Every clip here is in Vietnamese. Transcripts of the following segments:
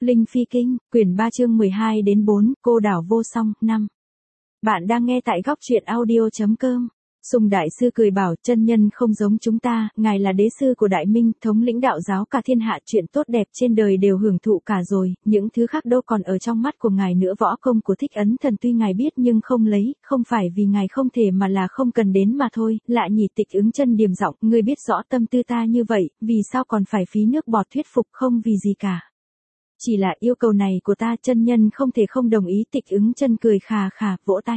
Linh Phi Kinh, quyển 3 chương 12 đến 4, cô đảo vô song, 5. Bạn đang nghe tại góc truyện audio.com. Sùng đại sư cười bảo, chân nhân không giống chúng ta, ngài là đế sư của Đại Minh, thống lĩnh đạo giáo cả thiên hạ, chuyện tốt đẹp trên đời đều hưởng thụ cả rồi, những thứ khác đâu còn ở trong mắt của ngài nữa. Võ công của Thích Ấn Thần tuy ngài biết nhưng không lấy, không phải vì ngài không thể mà là không cần đến mà thôi. Lại nhỉ, Tịch Ứng Chân điềm giọng, ngươi biết rõ tâm tư ta như vậy, vì sao còn phải phí nước bọt thuyết phục? Không vì gì cả. Chỉ là yêu cầu này của ta, chân nhân không thể không đồng ý. Tịch Ứng Chân cười khà khà, vỗ tay.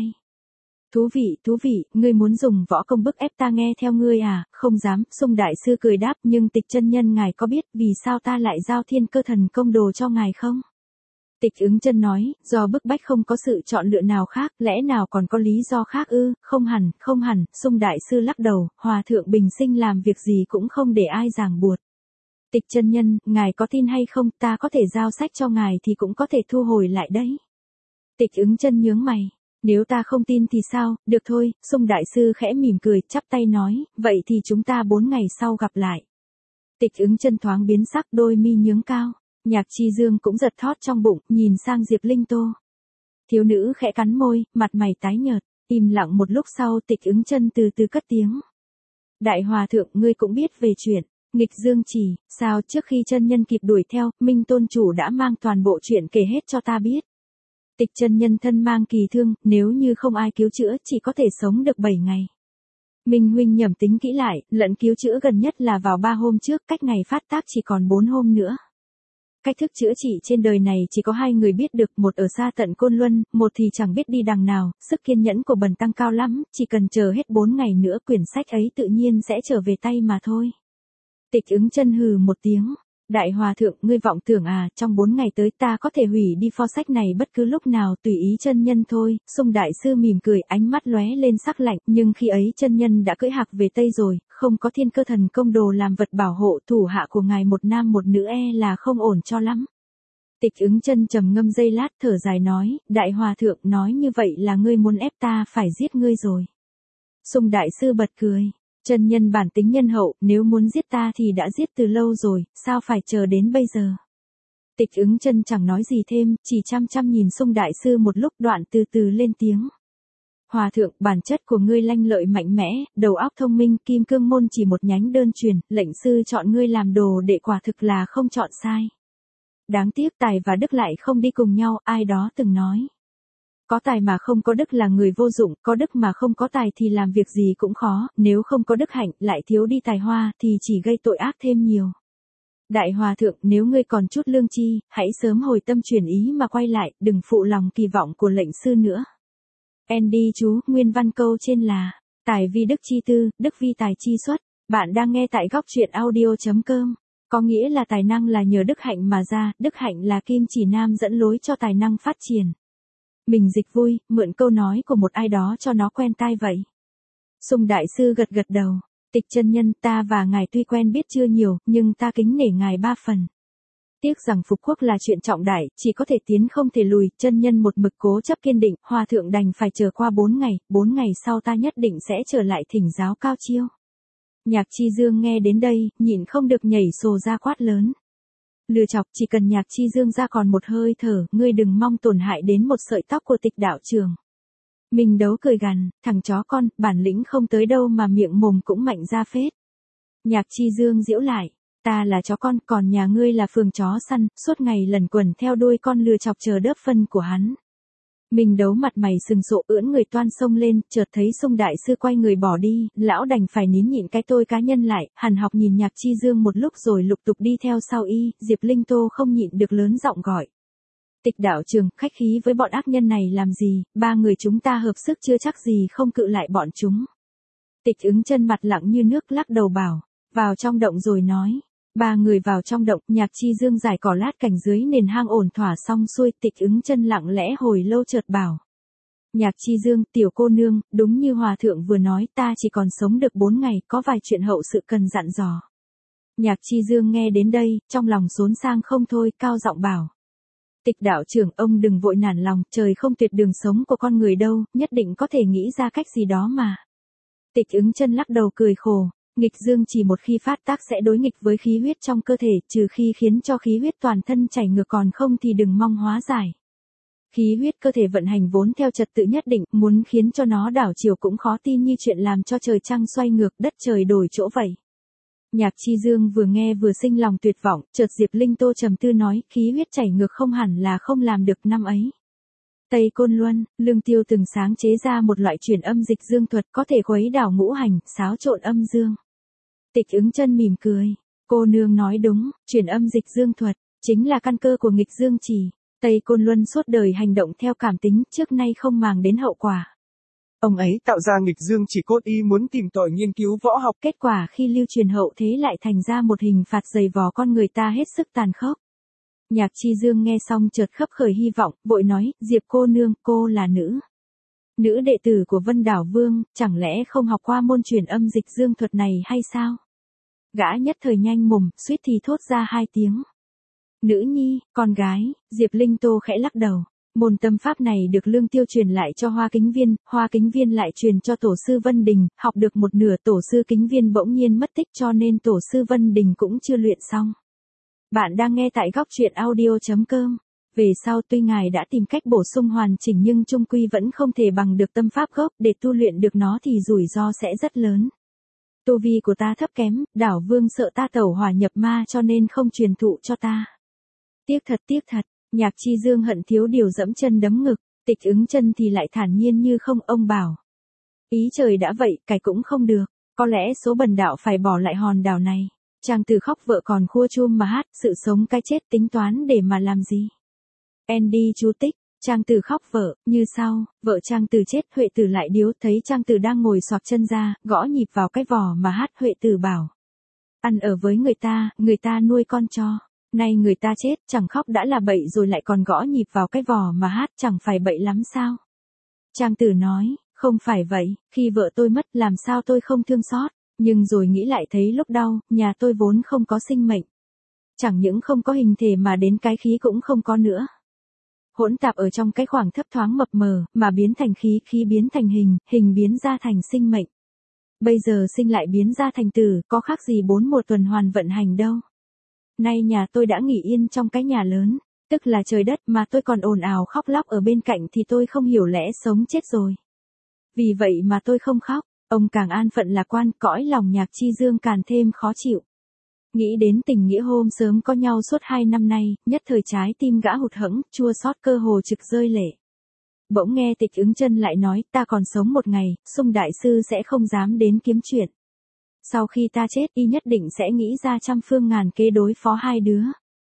Thú vị, ngươi muốn dùng võ công bức ép ta nghe theo ngươi à? Không dám. Sung đại sư cười đáp, nhưng Tịch chân nhân ngài có biết vì sao ta lại giao Thiên Cơ Thần Công đồ cho ngài không? Tịch Ứng Chân nói, do bức bách, không có sự chọn lựa nào khác, lẽ nào còn có lý do khác ư? Không hẳn. Sung đại sư lắc đầu, hòa thượng bình sinh làm việc gì cũng không để ai ràng buộc. Tịch chân nhân, ngài có tin hay không, ta có thể giao sách cho ngài thì cũng có thể thu hồi lại đấy. Tịch Ứng Chân nhướng mày. Nếu ta không tin thì sao? Được thôi. Sung đại sư khẽ mỉm cười, chắp tay nói, vậy thì chúng ta 4 ngày sau gặp lại. Tịch Ứng Chân thoáng biến sắc, đôi mi nhướng cao. Nhạc Chi Dương cũng giật thót trong bụng, nhìn sang Diệp Linh Tô. Thiếu nữ khẽ cắn môi, mặt mày tái nhợt, im lặng một lúc sau, Tịch Ứng Chân từ từ cất tiếng. Đại hòa thượng, ngươi cũng biết về chuyện Nghịch Dương Chỉ, sao trước khi chân nhân kịp đuổi theo, Minh tôn chủ đã mang toàn bộ chuyện kể hết cho ta biết. Tịch chân nhân thân mang kỳ thương, nếu như không ai cứu chữa chỉ có thể sống được 7 ngày. Minh huynh nhẩm tính kỹ lại, lẫn cứu chữa gần nhất là vào 3 hôm trước, cách ngày phát tác chỉ còn 4 hôm nữa. Cách thức chữa trị trên đời này chỉ có 2 người biết được, một ở xa tận Côn Luân, một thì chẳng biết đi đằng nào. Sức kiên nhẫn của bần tăng cao lắm, chỉ cần chờ hết 4 ngày nữa quyển sách ấy tự nhiên sẽ trở về tay mà thôi. Tịch Ứng Chân hừ một tiếng. Đại hòa thượng, ngươi vọng tưởng à? Trong 4 ngày tới ta có thể hủy đi pho sách này bất cứ lúc nào, tùy ý chân nhân thôi. Sung đại sư mỉm cười, ánh mắt lóe lên sắc lạnh, nhưng khi ấy chân nhân đã cưỡi hạc về Tây rồi, không có Thiên Cơ Thần Công đồ làm vật bảo hộ, thủ hạ của ngài một nam một nữ là không ổn cho lắm. Tịch Ứng Chân trầm ngâm giây lát, thở dài nói, đại hòa thượng, nói như vậy là ngươi muốn ép ta phải giết ngươi rồi. Sung đại sư bật cười. Chân nhân bản tính nhân hậu, nếu muốn giết ta thì đã giết từ lâu rồi, sao phải chờ đến bây giờ? Tịch Ứng Chân chẳng nói gì thêm, chỉ chăm chăm nhìn Sung đại sư một lúc, đoạn từ từ lên tiếng. Hòa thượng, bản chất của ngươi lanh lợi mạnh mẽ, đầu óc thông minh, Kim Cương môn chỉ một nhánh đơn truyền, lệnh sư chọn ngươi làm đồ đệ quả thực là không chọn sai. Đáng tiếc tài và đức lại không đi cùng nhau, ai đó từng nói. Có tài mà không có đức là người vô dụng, có đức mà không có tài thì làm việc gì cũng khó, nếu không có đức hạnh, lại thiếu đi tài hoa, thì chỉ gây tội ác thêm nhiều. Đại hòa thượng, nếu ngươi còn chút lương tri, hãy sớm hồi tâm chuyển ý mà quay lại, đừng phụ lòng kỳ vọng của lệnh sư nữa. Andy chú, nguyên văn câu trên là, tài vi đức chi tư, đức vi tài chi xuất. Bạn đang nghe tại góc truyện audio.com. Có nghĩa là tài năng là nhờ đức hạnh mà ra, đức hạnh là kim chỉ nam dẫn lối cho tài năng phát triển. Mình dịch vui, mượn câu nói của một ai đó cho nó quen tai vậy. Sung đại sư gật gật đầu. Tịch chân nhân, ta và ngài tuy quen biết chưa nhiều, nhưng ta kính nể ngài 3 phần. Tiếc rằng phục quốc là chuyện trọng đại, chỉ có thể tiến không thể lùi, chân nhân một mực cố chấp kiên định, hòa thượng đành phải chờ qua 4 ngày, 4 ngày sau ta nhất định sẽ trở lại thỉnh giáo cao chiêu. Nhạc Chi Dương nghe đến đây, nhịn không được nhảy sồ ra quát lớn. Lừa chọc, chỉ cần Nhạc Chi Dương ra còn một hơi thở, ngươi đừng mong tổn hại đến một sợi tóc của Tịch đạo trưởng. Mình đấu cười gằn, thằng chó con, bản lĩnh không tới đâu mà miệng mồm cũng mạnh ra phết. Nhạc Chi Dương giễu lại, ta là chó con, còn nhà ngươi là phường chó săn, suốt ngày lẩn quẩn theo đuôi con lừa chọc chờ đớp phân của hắn. Mình đấu mặt mày sừng sộ, ưỡn người toan xông lên, chợt thấy Sung đại sư quay người bỏ đi, lão đành phải nín nhịn cái tôi cá nhân lại, hằn học nhìn Nhạc Chi Dương một lúc rồi lục tục đi theo sau y. Diệp Linh Tô không nhịn được lớn giọng gọi. Tịch đạo trưởng, khách khí với bọn ác nhân này làm gì, 3 người chúng ta hợp sức chưa chắc gì không cự lại bọn chúng. Tịch Ứng Chân mặt lặng như nước lắc đầu bảo, vào trong động rồi nói. 3 người vào trong động, Nhạc Chi Dương giải cỏ lát cành dưới nền hang ổn thỏa xong xuôi, Tịch Ứng Chân lặng lẽ hồi lâu chợt bảo. Nhạc Chi Dương, tiểu cô nương, đúng như hòa thượng vừa nói, ta chỉ còn sống được 4 ngày, có vài chuyện hậu sự cần dặn dò. Nhạc Chi Dương nghe đến đây, trong lòng xốn sang không thôi, cao giọng bảo. Tịch đạo trưởng, ông đừng vội nản lòng, trời không tuyệt đường sống của con người đâu, nhất định có thể nghĩ ra cách gì đó mà. Tịch Ứng Chân lắc đầu cười khổ. Nghịch dương chỉ một khi phát tác sẽ đối nghịch với khí huyết trong cơ thể, trừ khi khiến cho khí huyết toàn thân chảy ngược, còn không thì đừng mong hóa giải. Khí huyết cơ thể vận hành vốn theo trật tự nhất định, muốn khiến cho nó đảo chiều cũng khó tin như chuyện làm cho trời trăng xoay ngược, đất trời đổi chỗ vậy. Nhạc Chi Dương vừa nghe vừa sinh lòng tuyệt vọng, chợt Diệp Linh Tô trầm tư nói, khí huyết chảy ngược không hẳn là không làm được năm ấy. Tây Côn Luân, Lương Tiêu từng sáng chế ra một loại truyền âm dịch dương thuật có thể khuấy đảo ngũ hành, xáo trộn âm dương. Tịch Ứng Chân mỉm cười, cô nương nói đúng, truyền âm dịch dương thuật chính là căn cơ của nghịch dương chỉ. Tây Côn Luân suốt đời hành động theo cảm tính, trước nay không màng đến hậu quả. Ông ấy tạo ra nghịch dương chỉ cốt ý muốn tìm tòi nghiên cứu võ học. Kết quả khi lưu truyền hậu thế lại thành ra một hình phạt dày vò con người ta hết sức tàn khốc. Nhạc Chi Dương nghe xong chợt khấp khởi hy vọng, vội nói, Diệp cô nương, cô là nữ đệ tử của Vân Đảo Vương, chẳng lẽ không học qua môn truyền âm dịch dương thuật này hay sao? Gã nhất thời nhanh mồm, suýt thì thốt ra hai tiếng. Nữ nhi, con gái, Diệp Linh Tô khẽ lắc đầu. Môn tâm pháp này được Lương Tiêu truyền lại cho Hoa Kính Viên lại truyền cho Tổ sư Vân Đình, học được một nửa Tổ sư Kính Viên bỗng nhiên mất tích cho nên Tổ sư Vân Đình cũng chưa luyện xong. Bạn đang nghe tại góc truyện audio.com. Về sau tuy ngài đã tìm cách bổ sung hoàn chỉnh nhưng chung quy vẫn không thể bằng được tâm pháp gốc, để tu luyện được nó thì rủi ro sẽ rất lớn. Tu vi của ta thấp kém, Đảo Vương sợ ta tẩu hỏa nhập ma cho nên không truyền thụ cho ta. Tiếc thật, Nhạc Chi Dương hận thiếu điều dẫm chân đấm ngực, Tịch Ứng Chân thì lại thản nhiên như không, ông bảo. Ý trời đã vậy, cải cũng không được, có lẽ số bần đạo phải bỏ lại hòn đảo này. Trang Tử khóc vợ còn khua chuông mà hát, sự sống cái chết tính toán để mà làm gì. Andy chú tích, Trang Tử khóc vợ, như sau, vợ Trang Tử chết, Huệ Tử lại điếu, thấy Trang Tử đang ngồi xoạc chân ra, gõ nhịp vào cái vò mà hát, Huệ Tử bảo. Ăn ở với người ta nuôi con cho. Nay người ta chết, chẳng khóc đã là bậy rồi lại còn gõ nhịp vào cái vò mà hát, chẳng phải bậy lắm sao? Trang Tử nói, không phải vậy, khi vợ tôi mất làm sao tôi không thương xót, nhưng rồi nghĩ lại thấy lúc đau, nhà tôi vốn không có sinh mệnh. Chẳng những không có hình thể mà đến cái khí cũng không có nữa. Hỗn tạp ở trong cái khoảng thấp thoáng mập mờ, mà biến thành khí, khí biến thành hình, hình biến ra thành sinh mệnh. Bây giờ sinh lại biến ra thành tử, có khác gì 4 tuần hoàn vận hành đâu. Nay nhà tôi đã nghỉ yên trong cái nhà lớn, tức là trời đất mà tôi còn ồn ào khóc lóc ở bên cạnh thì tôi không hiểu lẽ sống chết rồi. Vì vậy mà tôi không khóc, ông càng an phận lạc quan, cõi lòng Nhạc Chi Dương càng thêm khó chịu. Nghĩ đến tình nghĩa hôm sớm có nhau suốt 2 năm nay, nhất thời trái tim gã hụt hẫng, chua xót cơ hồ trực rơi lệ. Bỗng nghe Tịch Ứng Chân lại nói, ta còn sống một ngày, Sung đại sư sẽ không dám đến kiếm chuyện. Sau khi ta chết y nhất định sẽ nghĩ ra trăm phương ngàn kế đối phó hai đứa.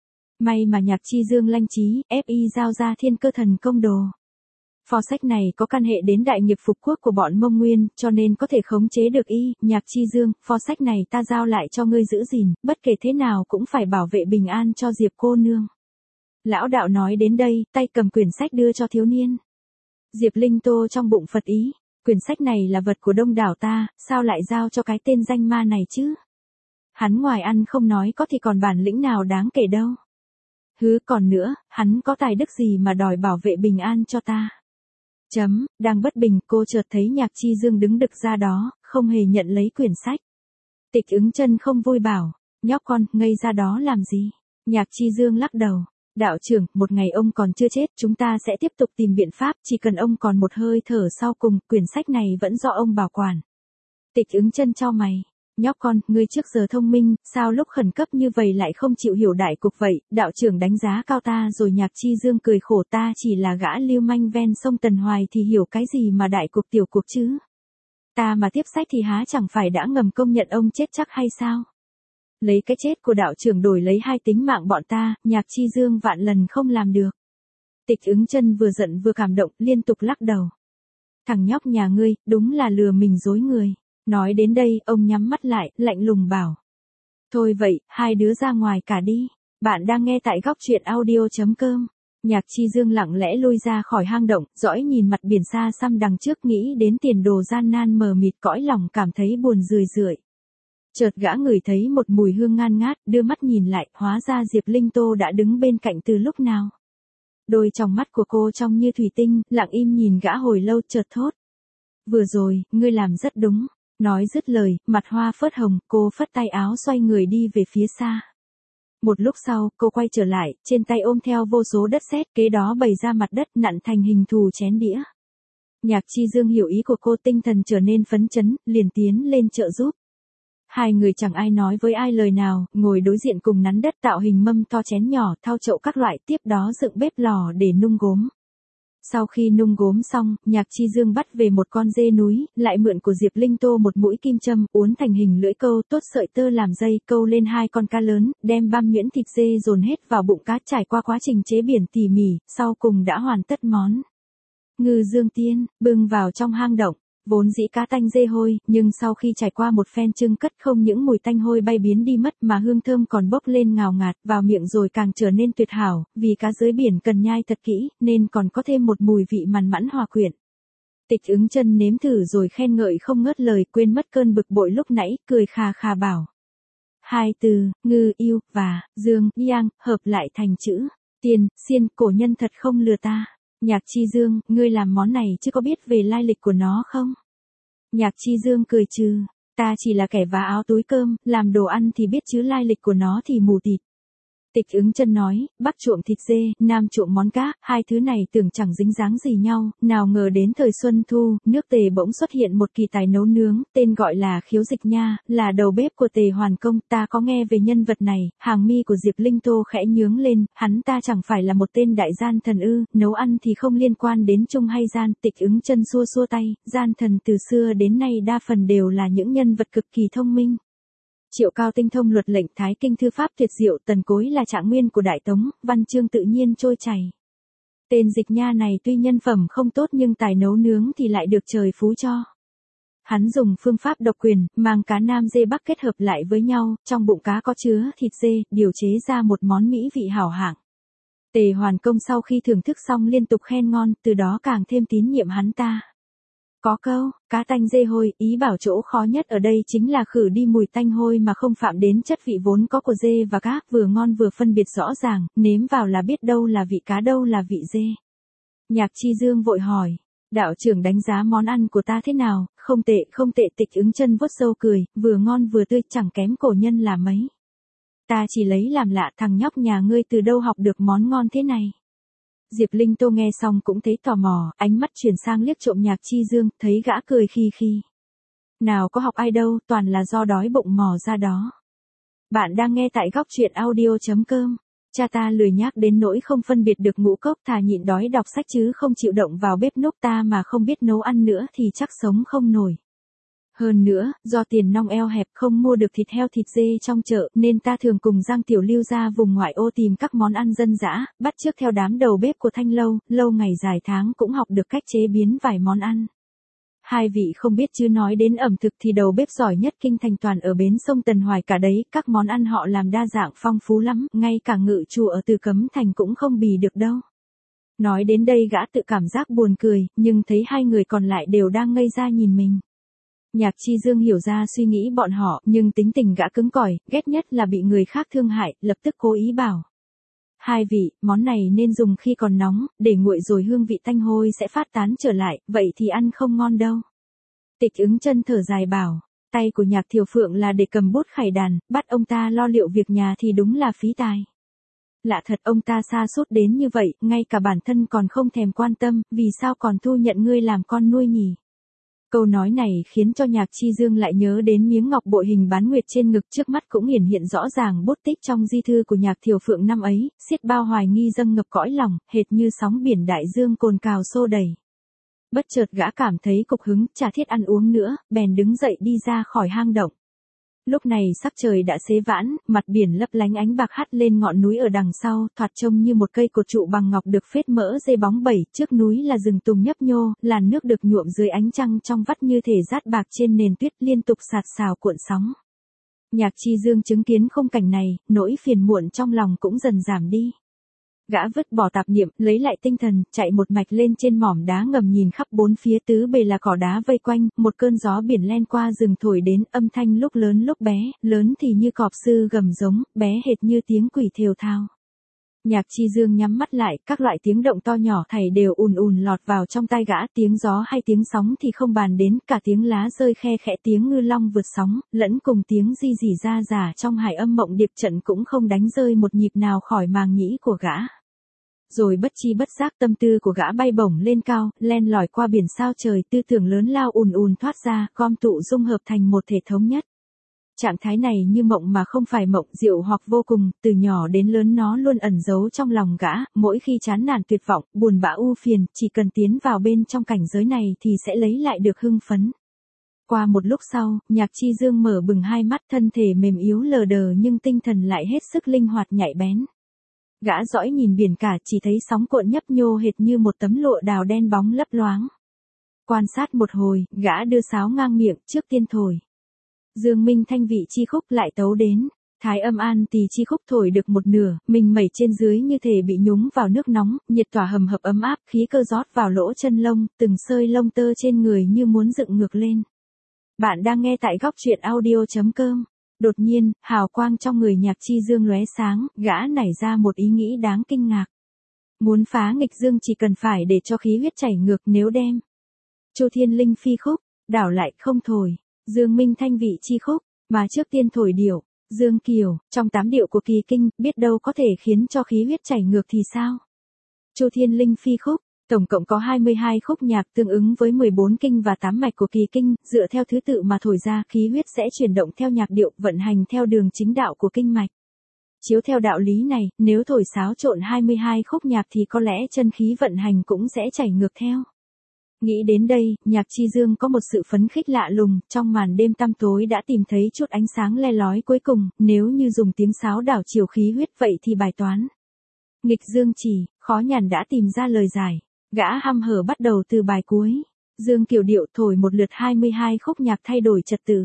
May mà Nhạc Chi Dương lanh trí, ép y giao ra Thiên Cơ Thần Công đồ. Phò sách này có căn hệ đến đại nghiệp phục quốc của bọn Mông Nguyên, cho nên có thể khống chế được y. Nhạc Chi Dương, phò sách này ta giao lại cho ngươi giữ gìn, bất kể thế nào cũng phải bảo vệ bình an cho Diệp cô nương. Lão đạo nói đến đây, tay cầm quyển sách đưa cho thiếu niên. Diệp Linh Tô trong bụng phật ý. Quyển sách này là vật của đông đảo ta, sao lại giao cho cái tên danh ma này chứ? Hắn ngoài ăn không nói có thì còn bản lĩnh nào đáng kể đâu. Còn nữa, hắn có tài đức gì mà đòi bảo vệ bình an cho ta? Đang bất bình, cô chợt thấy Nhạc Chi Dương đứng đực ra đó, không hề nhận lấy quyển sách. Tịch Ứng Chân không vui bảo, nhóc con, ngây ra đó làm gì? Nhạc Chi Dương lắc đầu. Đạo trưởng, một ngày ông còn chưa chết, chúng ta sẽ tiếp tục tìm biện pháp, chỉ cần ông còn một hơi thở sau cùng, quyển sách này vẫn do ông bảo quản. Tịch Ứng Chân chau mày, nhóc con, ngươi trước giờ thông minh, sao lúc khẩn cấp như vậy lại không chịu hiểu đại cục vậy, đạo trưởng đánh giá cao ta rồi. Nhạc Chi Dương cười khổ, ta chỉ là gã lưu manh ven sông Tần Hoài thì hiểu cái gì mà đại cục tiểu cục chứ. Ta mà tiếp sách thì há chẳng phải đã ngầm công nhận ông chết chắc hay sao? Lấy cái chết của đạo trưởng đổi lấy 2 tính mạng bọn ta, Nhạc Chi Dương vạn lần không làm được. Tịch Ứng Chân vừa giận vừa cảm động, liên tục lắc đầu. Thằng nhóc nhà ngươi, đúng là lừa mình dối người. Nói đến đây, ông nhắm mắt lại, lạnh lùng bảo. Thôi vậy, hai đứa ra ngoài cả đi. Bạn đang nghe tại góc truyện audio.com. Nhạc Chi Dương lặng lẽ lui ra khỏi hang động, dõi nhìn mặt biển xa xăm đằng trước, nghĩ đến tiền đồ gian nan mờ mịt, cõi lòng cảm thấy buồn rười rượi. Chợt gã ngửi thấy một mùi hương ngan ngát, đưa mắt nhìn lại, hóa ra Diệp Linh Tô đã đứng bên cạnh từ lúc nào. Đôi trong mắt của cô trong như thủy tinh, lặng im nhìn gã hồi lâu, chợt thốt. Vừa rồi, ngươi làm rất đúng. Nói dứt lời, mặt hoa phớt hồng, cô phất tay áo xoay người đi về phía xa. Một lúc sau, cô quay trở lại, trên tay ôm theo vô số đất sét, kế đó bày ra mặt đất nặn thành hình thù chén đĩa. Nhạc Chi Dương hiểu ý của cô, tinh thần trở nên phấn chấn, liền tiến lên trợ giúp. Hai người chẳng ai nói với ai lời nào, ngồi đối diện cùng nắn đất tạo hình mâm to chén nhỏ, thau chậu các loại, tiếp đó dựng bếp lò để nung gốm. Sau khi nung gốm xong, Nhạc Chi Dương bắt về một con dê núi, lại mượn của Diệp Linh Tô một mũi kim châm, uốn thành hình lưỡi câu, tốt sợi tơ làm dây, câu lên 2 con cá lớn, đem băm nhuyễn thịt dê dồn hết vào bụng cá, trải qua quá trình chế biển tỉ mỉ, sau cùng đã hoàn tất món ngư dương tiên, bưng vào trong hang động. Vốn dĩ cá tanh dê hôi, nhưng sau khi trải qua một phen chưng cất, không những mùi tanh hôi bay biến đi mất mà hương thơm còn bốc lên ngào ngạt, vào miệng rồi càng trở nên tuyệt hảo, vì cá dưới biển cần nhai thật kỹ, nên còn có thêm một mùi vị mặn mãn hòa quyện. Tịch Ứng Chân nếm thử rồi khen ngợi không ngớt lời, quên mất cơn bực bội lúc nãy, cười khà khà bảo. Hai từ, ngư, yêu, và, dương, yang, hợp lại thành chữ, tiên, xiên, cổ nhân thật không lừa ta. Nhạc Chi Dương, ngươi làm món này chứ có biết về lai lịch của nó không? Nhạc Chi Dương cười trừ, ta chỉ là kẻ vá áo túi cơm, làm đồ ăn thì biết chứ lai lịch của nó thì mù tịt. Tịch Ứng Chân nói, Bắc chuộng thịt dê, Nam chuộng món cá, hai thứ này tưởng chẳng dính dáng gì nhau, nào ngờ đến thời Xuân Thu, nước Tề bỗng xuất hiện một kỳ tài nấu nướng, tên gọi là Khiếu Dịch Nha, là đầu bếp của Tề Hoàn Công, ta có nghe về nhân vật này, hàng mi của Diệp Linh Tô khẽ nhướng lên, hắn ta chẳng phải là một tên đại gian thần ư, nấu ăn thì không liên quan đến trung hay gian, Tịch Ứng Chân xua xua tay, gian thần từ xưa đến nay đa phần đều là những nhân vật cực kỳ thông minh. Triệu Cao tinh thông luật lệnh, thái kinh thư pháp tuyệt diệu, Tần Cối là trạng nguyên của Đại Tống, văn chương tự nhiên trôi chảy. Tên Dịch Nha này tuy nhân phẩm không tốt nhưng tài nấu nướng thì lại được trời phú cho. Hắn dùng phương pháp độc quyền, mang cá Nam dê Bắc kết hợp lại với nhau, trong bụng cá có chứa thịt dê, điều chế ra một món mỹ vị hảo hạng. Tề Hoàn Công sau khi thưởng thức xong liên tục khen ngon, từ đó càng thêm tín nhiệm hắn ta. Có câu, cá tanh dê hôi, ý bảo chỗ khó nhất ở đây chính là khử đi mùi tanh hôi mà không phạm đến chất vị vốn có của dê và cá, vừa ngon vừa phân biệt rõ ràng, nếm vào là biết đâu là vị cá đâu là vị dê. Nhạc Chi Dương vội hỏi, đạo trưởng đánh giá món ăn của ta thế nào? Không tệ, không tệ. Tịch Ứng Chân vuốt râu cười, vừa ngon vừa tươi, chẳng kém cổ nhân là mấy. Ta chỉ lấy làm lạ, thằng nhóc nhà ngươi từ đâu học được món ngon thế này. Diệp Linh Tô nghe xong cũng thấy tò mò, ánh mắt chuyển sang liếc trộm Nhạc Chi Dương, thấy gã cười khi khi. Nào có học ai đâu, toàn là do đói bụng mò ra đó. Bạn đang nghe tại góc truyện audio.com. Cha ta lười nhác đến nỗi không phân biệt được ngũ cốc, thà nhịn đói đọc sách chứ không chịu động vào bếp núc, ta mà không biết nấu ăn nữa thì chắc sống không nổi. Hơn nữa, do tiền nong eo hẹp không mua được thịt heo thịt dê trong chợ, nên ta thường cùng Giang Tiểu Lưu ra vùng ngoại ô tìm các món ăn dân dã, bắt chước theo đám đầu bếp của Thanh Lâu, lâu ngày dài tháng cũng học được cách chế biến vài món ăn. Hai vị không biết chứ nói đến ẩm thực thì đầu bếp giỏi nhất kinh thành toàn ở bến sông Tần Hoài cả đấy, các món ăn họ làm đa dạng phong phú lắm, ngay cả ngự chủ ở Từ Cấm Thành cũng không bì được đâu. Nói đến đây gã tự cảm giác buồn cười, nhưng thấy hai người còn lại đều đang ngây ra nhìn mình. Nhạc Chi Dương hiểu ra suy nghĩ bọn họ, nhưng tính tình gã cứng cỏi, ghét nhất là bị người khác thương hại, lập tức cố ý bảo. Hai vị, món này nên dùng khi còn nóng, để nguội rồi hương vị tanh hôi sẽ phát tán trở lại, vậy thì ăn không ngon đâu. Tịch Ứng Chân thở dài bảo, tay của Nhạc Thiều Phượng là để cầm bút khải đàn, bắt ông ta lo liệu việc nhà thì đúng là phí tài. Lạ thật, ông ta sa sút đến như vậy, ngay cả bản thân còn không thèm quan tâm, vì sao còn thu nhận ngươi làm con nuôi nhỉ? Câu nói này khiến cho Nhạc Chi Dương lại nhớ đến miếng ngọc bội hình bán nguyệt trên ngực, trước mắt cũng hiển hiện rõ ràng bút tích trong di thư của Nhạc Thiều Phượng năm ấy, xiết bao hoài nghi dâng ngập cõi lòng, hệt như sóng biển đại dương cồn cào xô đầy. Bất chợt gã cảm thấy cục hứng, chả thiết ăn uống nữa, bèn đứng dậy đi ra khỏi hang động. Lúc này sắc trời đã xế vãn, mặt biển lấp lánh ánh bạc hắt lên ngọn núi ở đằng sau, thoạt trông như một cây cột trụ bằng ngọc được phết mỡ dây bóng bẩy, trước núi là rừng tùng nhấp nhô, làn nước được nhuộm dưới ánh trăng trong vắt như thể dát bạc trên nền tuyết liên tục sạt sào cuộn sóng. Nhạc Chi Dương chứng kiến khung cảnh này, nỗi phiền muộn trong lòng cũng dần giảm đi. Gã vứt bỏ tạp niệm, lấy lại tinh thần, chạy một mạch lên trên mỏm đá ngầm nhìn khắp bốn phía, tứ bề là cỏ đá vây quanh, một cơn gió biển len qua rừng thổi đến, âm thanh lúc lớn lúc bé, lớn thì như cọp sư gầm giống, bé hệt như tiếng quỷ thều thào. Nhạc Chi Dương nhắm mắt lại, các loại tiếng động to nhỏ thảy đều ùn ùn lọt vào trong tai gã, tiếng gió hay tiếng sóng thì không bàn đến, cả tiếng lá rơi khe khẽ, tiếng ngư long vượt sóng, lẫn cùng tiếng rì rì ra rả trong hải âm mộng điệp trận cũng không đánh rơi một nhịp nào khỏi màng nhĩ của gã. Rồi bất chi bất giác tâm tư của gã bay bổng lên cao, len lỏi qua biển sao trời, tư tưởng lớn lao ùn ùn thoát ra, gom tụ dung hợp thành một thể thống nhất. Trạng thái này như mộng mà không phải mộng, diệu hoặc vô cùng, từ nhỏ đến lớn nó luôn ẩn giấu trong lòng gã, mỗi khi chán nản tuyệt vọng, buồn bã u phiền, chỉ cần tiến vào bên trong cảnh giới này thì sẽ lấy lại được hưng phấn. Qua một lúc sau, Nhạc Chi Dương mở bừng hai mắt, thân thể mềm yếu lờ đờ nhưng tinh thần lại hết sức linh hoạt nhạy bén. Gã dõi nhìn biển cả, chỉ thấy sóng cuộn nhấp nhô hệt như một tấm lụa đào đen bóng lấp loáng. Quan sát một hồi, gã đưa sáo ngang miệng, trước tiên thổi. Dương Minh Thanh vị chi khúc lại tấu đến. Thái âm an tỳ chi khúc thổi được một nửa, mình mẩy trên dưới như thể bị nhúng vào nước nóng, nhiệt tỏa hầm hập ấm áp, khí cơ rót vào lỗ chân lông, từng sợi lông tơ trên người như muốn dựng ngược lên. Bạn đang nghe tại góc truyện audio.com. Đột nhiên, hào quang trong người Nhạc Chi Dương lóe sáng, gã nảy ra một ý nghĩ đáng kinh ngạc. Muốn phá nghịch dương chỉ cần phải để cho khí huyết chảy ngược, nếu đem Chu Thiên Linh phi khúc, đảo lại không thổi Dương Minh Thanh vị chi khúc, mà trước tiên thổi điệu Dương Kiều, trong 8 điệu của kỳ kinh, biết đâu có thể khiến cho khí huyết chảy ngược thì sao? Chu Thiên Linh phi khúc, tổng cộng có 22 khúc nhạc tương ứng với 14 kinh và 8 mạch của kỳ kinh, dựa theo thứ tự mà thổi ra, khí huyết sẽ chuyển động theo nhạc điệu, vận hành theo đường chính đạo của kinh mạch. Chiếu theo đạo lý này, nếu thổi xáo trộn 22 khúc nhạc thì có lẽ chân khí vận hành cũng sẽ chảy ngược theo. Nghĩ đến đây, Nhạc Chi Dương có một sự phấn khích lạ lùng, trong màn đêm tăm tối đã tìm thấy chút ánh sáng le lói cuối cùng, nếu như dùng tiếng sáo đảo chiều khí huyết vậy thì bài toán nghịch dương chỉ, khó nhằn đã tìm ra lời giải. Gã hăm hở bắt đầu từ bài cuối. Dương Kiều điệu thổi một lượt 22 khúc nhạc thay đổi trật tự.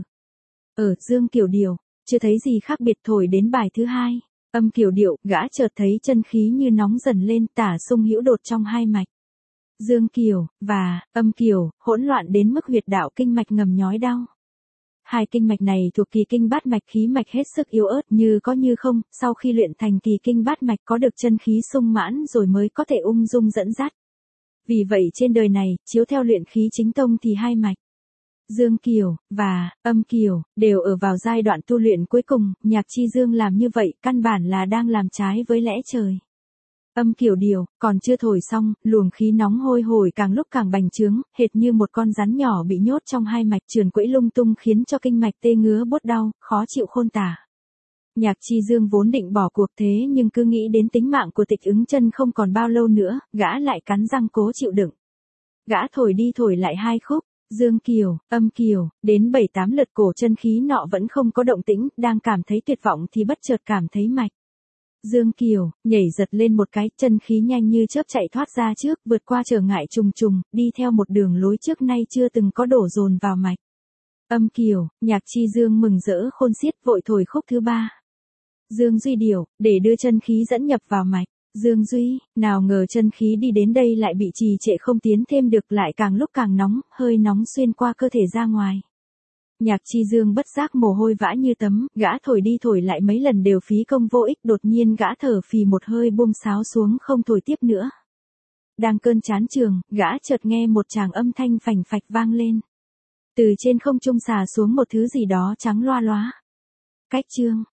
Ở Dương Kiều điệu, chưa thấy gì khác biệt, thổi đến bài thứ hai. Âm Kiều điệu, gã chợt thấy chân khí như nóng dần lên, tả xung hữu đột trong hai mạch. Dương Kiều và Âm Kiều hỗn loạn đến mức huyệt đạo kinh mạch ngầm nhói đau. Hai kinh mạch này thuộc kỳ kinh bát mạch, khí mạch hết sức yếu ớt như có như không, sau khi luyện thành kỳ kinh bát mạch có được chân khí sung mãn rồi mới có thể ung dung dẫn dắt. Vì vậy trên đời này, chiếu theo luyện khí chính tông thì hai mạch Dương Kiều và Âm Kiều đều ở vào giai đoạn tu luyện cuối cùng, Nhạc Chi Dương làm như vậy căn bản là đang làm trái với lẽ trời. Âm Kiều điều, còn chưa thổi xong, luồng khí nóng hôi hổi càng lúc càng bành trướng, hệt như một con rắn nhỏ bị nhốt trong hai mạch, trườn quẫy lung tung khiến cho kinh mạch tê ngứa buốt đau, khó chịu khôn tả. Nhạc Chi Dương vốn định bỏ cuộc thế nhưng cứ nghĩ đến tính mạng của Tịch Ứng Chân không còn bao lâu nữa, gã lại cắn răng cố chịu đựng. Gã thổi đi thổi lại hai khúc, Dương Kiều, Âm Kiều, đến 7-8 lượt cổ chân khí nọ vẫn không có động tĩnh, đang cảm thấy tuyệt vọng thì bất chợt cảm thấy mạch Dương Kiều nhảy giật lên một cái, chân khí nhanh như chớp chạy thoát ra trước, vượt qua trở ngại trùng trùng, đi theo một đường lối trước nay chưa từng có đổ dồn vào mạch Âm Kiều. Nhạc Chi Dương mừng rỡ khôn xiết, vội thổi khúc thứ ba. Dương Duy điều, để đưa chân khí dẫn nhập vào mạch Dương Duy, nào ngờ chân khí đi đến đây lại bị trì trệ không tiến thêm được, lại càng lúc càng nóng, hơi nóng xuyên qua cơ thể ra ngoài. Nhạc Chi Dương bất giác mồ hôi vã như tấm, gã thổi đi thổi lại mấy lần đều phí công vô ích, đột nhiên gã thở phì một hơi buông sáo xuống không thổi tiếp nữa. Đang cơn chán trường, gã chợt nghe một tràng âm thanh phành phạch vang lên. Từ trên không trung xà xuống một thứ gì đó trắng loa loá. Cách chương,